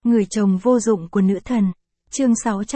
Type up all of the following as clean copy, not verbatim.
Người chồng vô dụng của nữ thần. Chương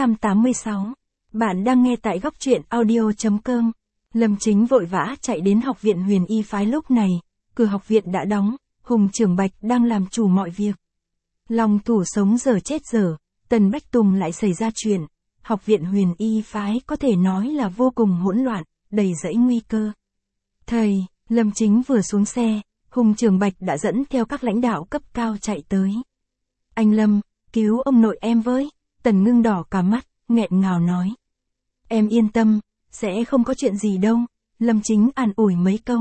686. Bạn đang nghe tại góc truyện audio.com. Lâm Chính vội vã chạy đến học viện Huyền Y phái lúc này, cửa học viện đã đóng, Hùng Trưởng Bạch đang làm chủ mọi việc. Long thủ sống dở chết dở, Tần Bách Tùng lại xảy ra chuyện, học viện Huyền Y phái có thể nói là vô cùng hỗn loạn, đầy rẫy nguy cơ. Thầy, Lâm Chính vừa xuống xe, Hùng Trưởng Bạch đã dẫn theo các lãnh đạo cấp cao chạy tới. Anh Lâm, cứu ông nội em với, Tần Ngưng đỏ cả mắt, nghẹn ngào nói. Em yên tâm, sẽ không có chuyện gì đâu, Lâm Chính an ủi mấy câu.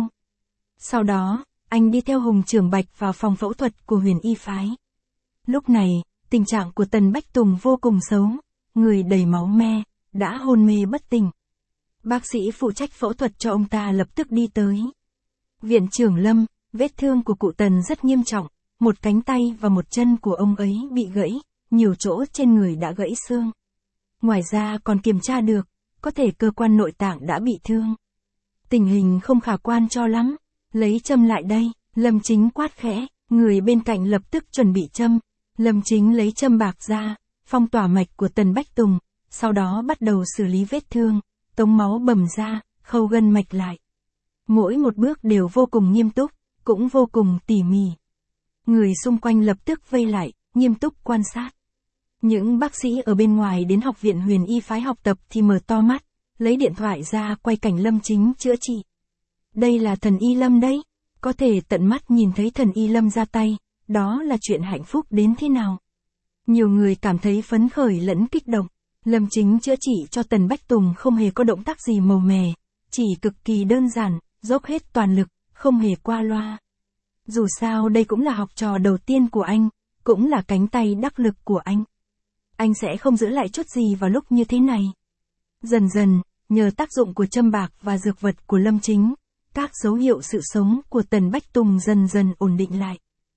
Sau đó, anh đi theo Hùng Trưởng Bạch vào phòng phẫu thuật của Huyền Y phái. Lúc này, tình trạng của Tần Bách Tùng vô cùng xấu, người đầy máu me, đã hôn mê bất tỉnh. Bác sĩ phụ trách phẫu thuật cho ông ta lập tức đi tới. Viện trưởng Lâm, vết thương của cụ Tần rất nghiêm trọng, một cánh tay và một chân của ông ấy bị gãy, nhiều chỗ trên người đã gãy xương. Ngoài ra còn kiểm tra được, có thể cơ quan nội tạng đã bị thương. Tình hình không khả quan cho lắm, lấy châm lại đây, Lâm Chính quát khẽ, người bên cạnh lập tức chuẩn bị châm. Lâm Chính lấy châm bạc ra, phong tỏa mạch của Tần Bách Tùng, sau đó bắt đầu xử lý vết thương, tống máu bầm ra, khâu gân mạch lại. Mỗi một bước đều vô cùng nghiêm túc, cũng vô cùng tỉ mỉ. Người xung quanh lập tức vây lại, nghiêm túc quan sát. Những bác sĩ ở bên ngoài đến học viện Huyền Y phái học tập thì mở to mắt, lấy điện thoại ra quay cảnh Lâm Chính chữa trị. Đây là thần Y Lâm đấy, có thể tận mắt nhìn thấy thần Y Lâm ra tay, đó là chuyện hạnh phúc đến thế nào. Nhiều người cảm thấy phấn khởi lẫn kích động, Lâm Chính chữa trị cho Tần Bách Tùng không hề có động tác gì màu mè, chỉ cực kỳ đơn giản, dốc hết toàn lực, không hề qua loa. Dù sao đây cũng là học trò đầu tiên của anh, cũng là cánh tay đắc lực của anh. Anh sẽ không giữ lại chút gì vào lúc như thế này. Dần dần, nhờ tác dụng của châm bạc và dược vật của Lâm Chính, các dấu hiệu sự sống của Tần Bách Tùng dần dần ổn định lại.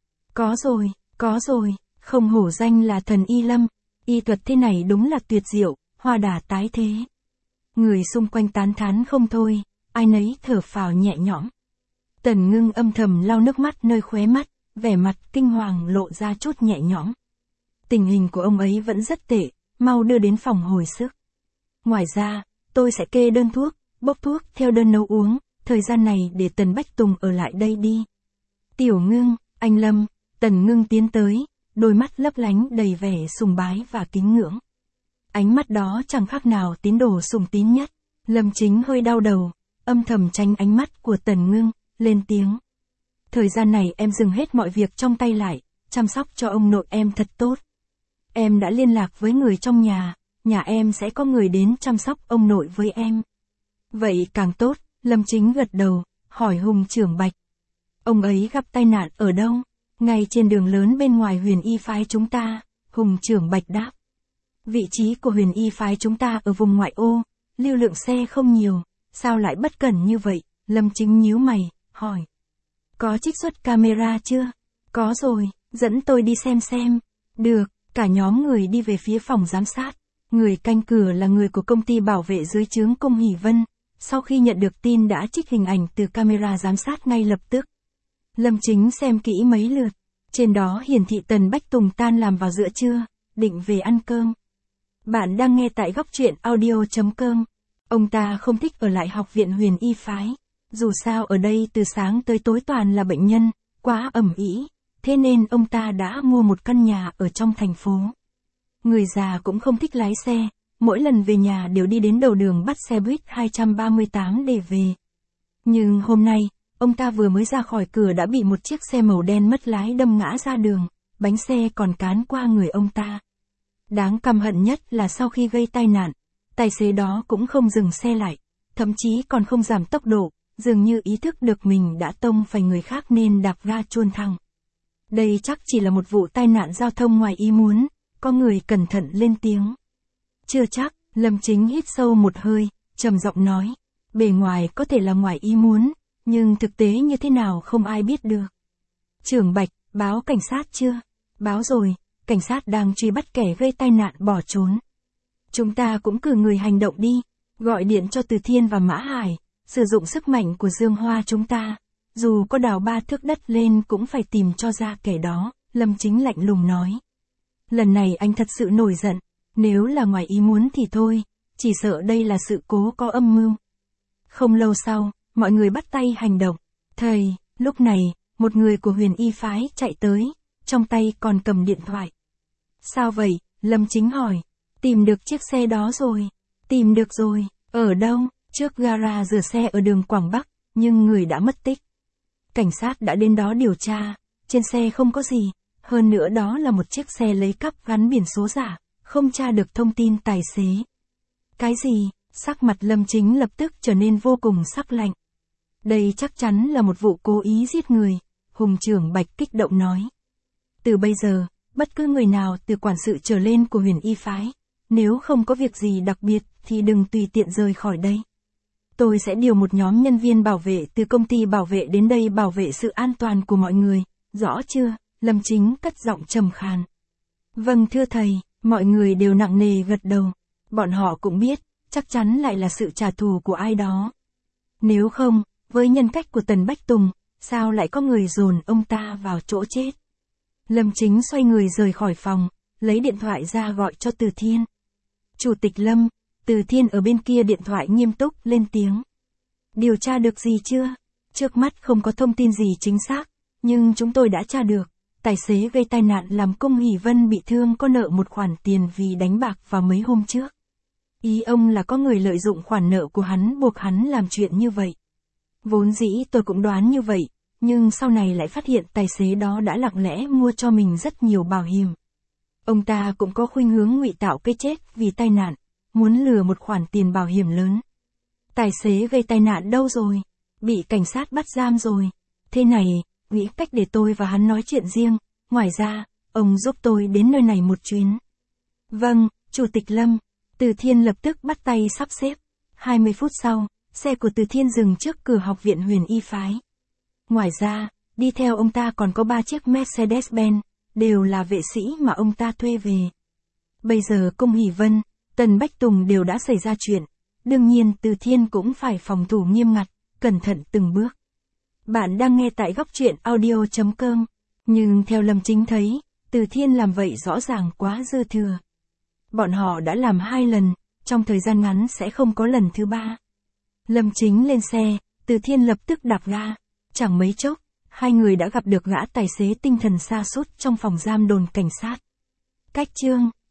Có rồi, không hổ danh là thần Y Lâm, y thuật thế này đúng là tuyệt diệu, hoa đà tái thế. Người xung quanh tán thán không thôi, ai nấy thở phào nhẹ nhõm. Tần Ngưng âm thầm lau nước mắt nơi khóe mắt, vẻ mặt kinh hoàng lộ ra chút nhẹ nhõm. Tình hình của ông ấy vẫn rất tệ, mau đưa đến phòng hồi sức. Ngoài ra, tôi sẽ kê đơn thuốc, bốc thuốc theo đơn nấu uống, thời gian này để Tần Bách Tùng ở lại đây đi. Tiểu Ngưng, anh Lâm, Tần Ngưng tiến tới, đôi mắt lấp lánh đầy vẻ sùng bái và kính ngưỡng. Ánh mắt đó chẳng khác nào tín đồ sùng tín nhất. Lâm Chính hơi đau đầu, âm thầm tránh ánh mắt của Tần Ngưng, lên tiếng. Thời gian này em dừng hết mọi việc trong tay lại, chăm sóc cho ông nội em thật tốt. Em đã liên lạc với người trong nhà em sẽ có người đến chăm sóc ông nội với em. Vậy càng tốt, Lâm Chính gật đầu, hỏi Hùng Trưởng Bạch. Ông ấy gặp tai nạn ở đâu? Ngay trên đường lớn bên ngoài Huyền Y phái chúng ta, Hùng Trưởng Bạch đáp. Vị trí của Huyền Y phái chúng ta ở vùng ngoại ô, lưu lượng xe không nhiều, sao lại bất cẩn như vậy? Lâm Chính nhíu mày, hỏi. Có trích xuất camera chưa? Có rồi, dẫn tôi đi xem. Được, cả nhóm người đi về phía phòng giám sát. Người canh cửa là người của công ty bảo vệ dưới trướng Công Hỷ Vân. Sau khi nhận được tin đã trích hình ảnh từ camera giám sát ngay lập tức. Lâm Chính xem kỹ mấy lượt. Trên đó hiển thị Tần Bách Tùng tan làm vào giữa trưa, định về ăn cơm. Bạn đang nghe tại góc truyện audio.com. Ông ta không thích ở lại học viện Huyền Y phái. Dù sao ở đây từ sáng tới tối toàn là bệnh nhân, quá ầm ĩ, thế nên ông ta đã mua một căn nhà ở trong thành phố. Người già cũng không thích lái xe, mỗi lần về nhà đều đi đến đầu đường bắt xe buýt 238 để về. Nhưng hôm nay, ông ta vừa mới ra khỏi cửa đã bị một chiếc xe màu đen mất lái đâm ngã ra đường, bánh xe còn cán qua người ông ta. Đáng căm hận nhất là sau khi gây tai nạn, tài xế đó cũng không dừng xe lại, thậm chí còn không giảm tốc độ, dường như ý thức được mình đã tông phải người khác nên đạp ga chuồn thẳng. Đây chắc chỉ là một vụ tai nạn giao thông ngoài ý muốn, có người cẩn thận lên tiếng. Chưa chắc, Lâm Chính hít sâu một hơi, trầm giọng nói, bề ngoài có thể là ngoài ý muốn, nhưng thực tế như thế nào không ai biết được. Trưởng Bạch, báo cảnh sát chưa? Báo rồi, cảnh sát đang truy bắt kẻ gây tai nạn bỏ trốn. Chúng ta cũng cử người hành động đi, gọi điện cho Từ Thiên và Mã Hải, sử dụng sức mạnh của Dương Hoa chúng ta, dù có đào 3 thước đất lên cũng phải tìm cho ra kẻ đó, Lâm Chính lạnh lùng nói. Lần này anh thật sự nổi giận, nếu là ngoài ý muốn thì thôi, chỉ sợ đây là sự cố có âm mưu. Không lâu sau, mọi người bắt tay hành động. Thầy, lúc này, một người của Huyền Y phái chạy tới, trong tay còn cầm điện thoại. Sao vậy? Lâm Chính hỏi. Tìm được chiếc xe đó rồi. Tìm được rồi, ở đâu? Trước gara rửa xe ở đường Quảng Bắc, nhưng người đã mất tích. Cảnh sát đã đến đó điều tra, trên xe không có gì, hơn nữa đó là một chiếc xe lấy cắp gắn biển số giả, không tra được thông tin tài xế. Cái gì? Sắc mặt Lâm Chính lập tức trở nên vô cùng sắc lạnh. Đây chắc chắn là một vụ cố ý giết người, Hùng trưởng Bạch kích động nói. Từ bây giờ, bất cứ người nào từ quản sự trở lên của Huyền Y phái, nếu không có việc gì đặc biệt thì đừng tùy tiện rời khỏi đây. Tôi sẽ điều một nhóm nhân viên bảo vệ từ công ty bảo vệ đến đây bảo vệ sự an toàn của mọi người, rõ chưa? Lâm Chính cất giọng trầm khàn. Vâng thưa thầy, mọi người đều nặng nề gật đầu. Bọn họ cũng biết, chắc chắn lại là sự trả thù của ai đó. Nếu không, với nhân cách của Tần Bách Tùng, sao lại có người dồn ông ta vào chỗ chết? Lâm Chính xoay người rời khỏi phòng, lấy điện thoại ra gọi cho Từ Thiên. Chủ tịch Lâm, Từ Thiên ở bên kia điện thoại nghiêm túc lên tiếng. Điều tra được gì chưa? Trước mắt không có thông tin gì chính xác, nhưng chúng tôi đã tra được. Tài xế gây tai nạn làm Cung Hỷ Vân bị thương có nợ một khoản tiền vì đánh bạc vào mấy hôm trước. Ý ông là có người lợi dụng khoản nợ của hắn buộc hắn làm chuyện như vậy. Vốn dĩ tôi cũng đoán như vậy, nhưng sau này lại phát hiện tài xế đó đã lặng lẽ mua cho mình rất nhiều bảo hiểm. Ông ta cũng có khuynh hướng ngụy tạo cái chết vì tai nạn, muốn lừa một khoản tiền bảo hiểm lớn. Tài xế gây tai nạn đâu rồi? Bị cảnh sát bắt giam rồi. Thế này, nghĩ cách để tôi và hắn nói chuyện riêng, ngoài ra, ông giúp tôi đến nơi này một chuyến. Vâng, Chủ tịch Lâm. Từ Thiên lập tức bắt tay sắp xếp. 20 phút sau, xe của Từ Thiên dừng trước cửa học viện Huyền Y phái. Ngoài ra, đi theo ông ta còn có 3 chiếc Mercedes-Benz, đều là vệ sĩ mà ông ta thuê về. Bây giờ Cung Hỷ Vân, Tần Bách Tùng đều đã xảy ra chuyện, đương nhiên Từ Thiên cũng phải phòng thủ nghiêm ngặt, cẩn thận từng bước. Bạn đang nghe tại góc truyện audio.com, nhưng theo Lâm Chính thấy, Từ Thiên làm vậy rõ ràng quá dư thừa. Bọn họ đã làm 2 lần, trong thời gian ngắn sẽ không có lần thứ 3. Lâm Chính lên xe, Từ Thiên lập tức đạp ga, chẳng mấy chốc, hai người đã gặp được gã tài xế tinh thần sa sút trong phòng giam đồn cảnh sát. Cách chương